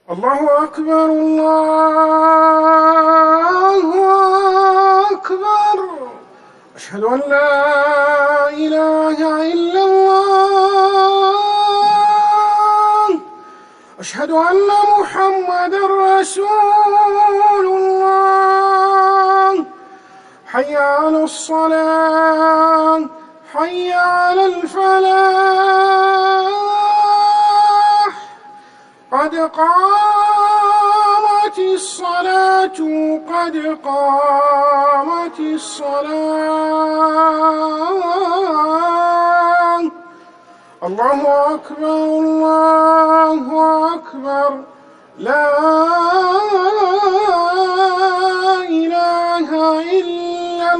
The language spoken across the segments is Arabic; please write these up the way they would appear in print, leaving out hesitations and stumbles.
الله أكبر الله أكبر. أشهد أن لا إله إلا الله. أشهد أن محمدًا رسول الله. حي على الصلاة، حي على الفلاح، قد قامت الصلاة، قد قامت الصلاة. الله أكبر الله أكبر. لا إله إلا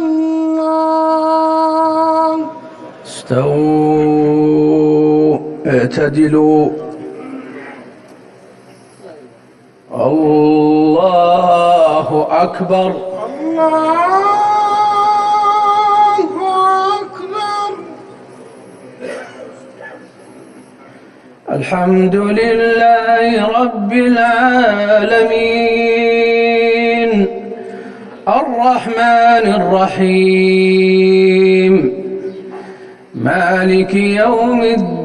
الله. استووا اعتدلوا. الله أكبر الله أكبر. الحمد لله رب العالمين الرحمن الرحيم مالك يوم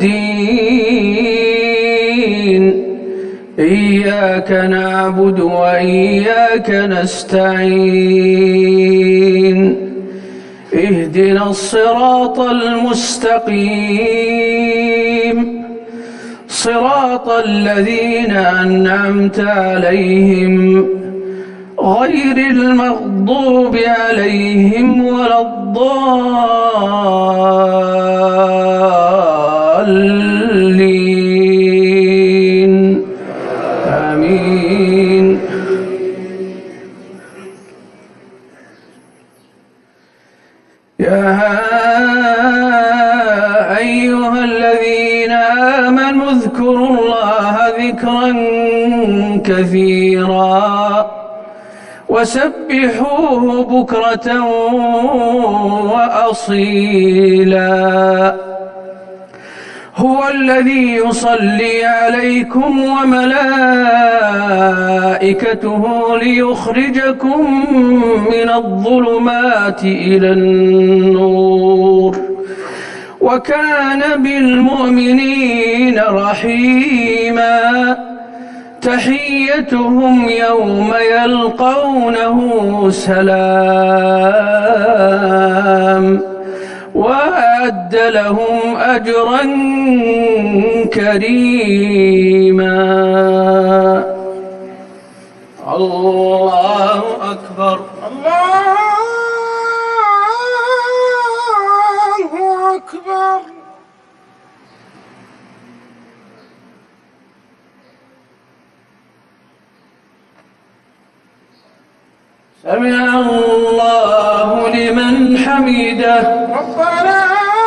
الدين إياك نعبد وإياك نستعين اهدنا الصراط المستقيم صراط الذين أنعمت عليهم غير المغضوب عليهم ولا الضالين آمين. يا أيها الذين آمنوا اذكروا الله ذكرا كثيرا وسبحوه بكرة وأصيلا. هو الذي يصلي عليكم وملائكته ليخرجكم من الظلمات إلى النور وكان بالمؤمنين رحيما. تحيتهم يوم يلقونه سلام وأعد لهم أجرا كريما. الله أكبر الله أكبر. سمع الله لمن حمده ربنا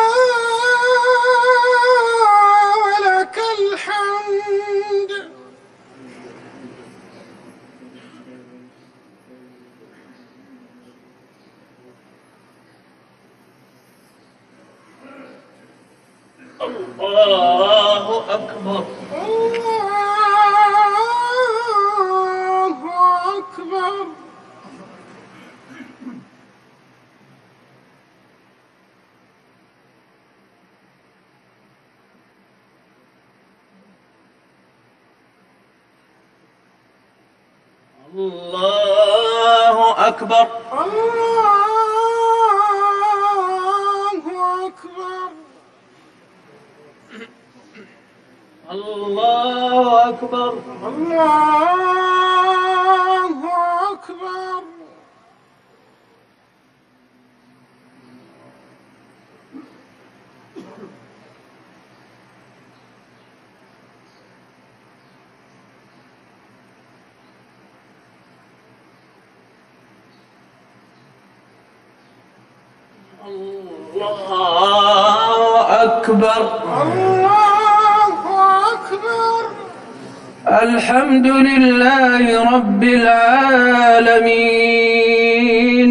ولك الحمد. الله أكبر الله أكبر. الله أكبر الله أكبر. الله أكبر الله أكبر. الله أكبر الله أكبر. الحمد لله رب العالمين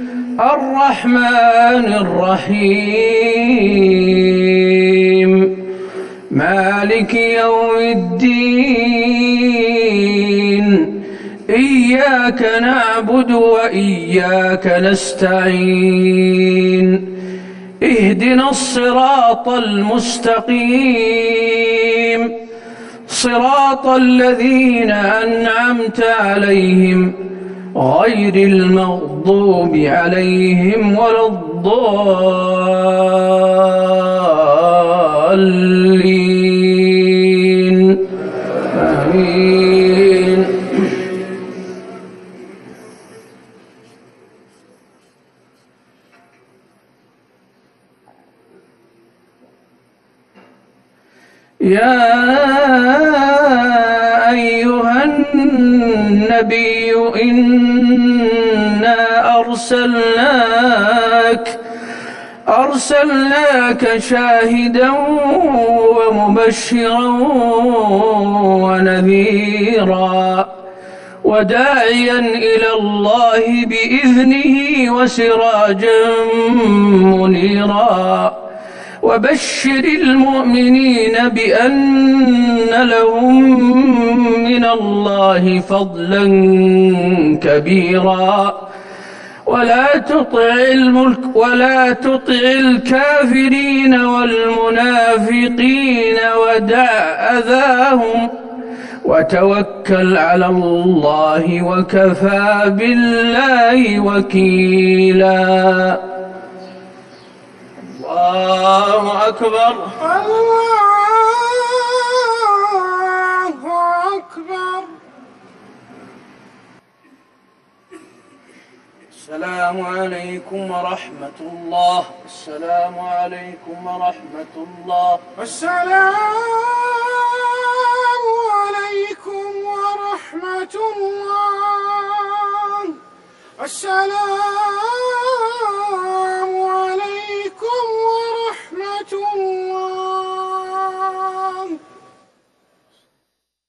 الرحمن الرحيم مالك يوم الدين إياك نعبد وإياك نستعين اهدنا الصراط المستقيم صراط الذين أنعمت عليهم غير المغضوب عليهم ولا الضالين آمين. يا أيها النبي إنا أرسلناك شاهدا ومبشرا ونذيرا وداعيا إلى الله بإذنه وسراجا منيرا وبشر المؤمنين بأن لهم من الله فضلا كبيرا ولا تطع الكافرين والمنافقين ودع أذاهم وتوكل على الله وكفى بالله وكيلا. الله أكبر. الله أكبر. السلام عليكم ورحمة الله. السلام عليكم ورحمة الله. السلام عليكم ورحمة الله. السلام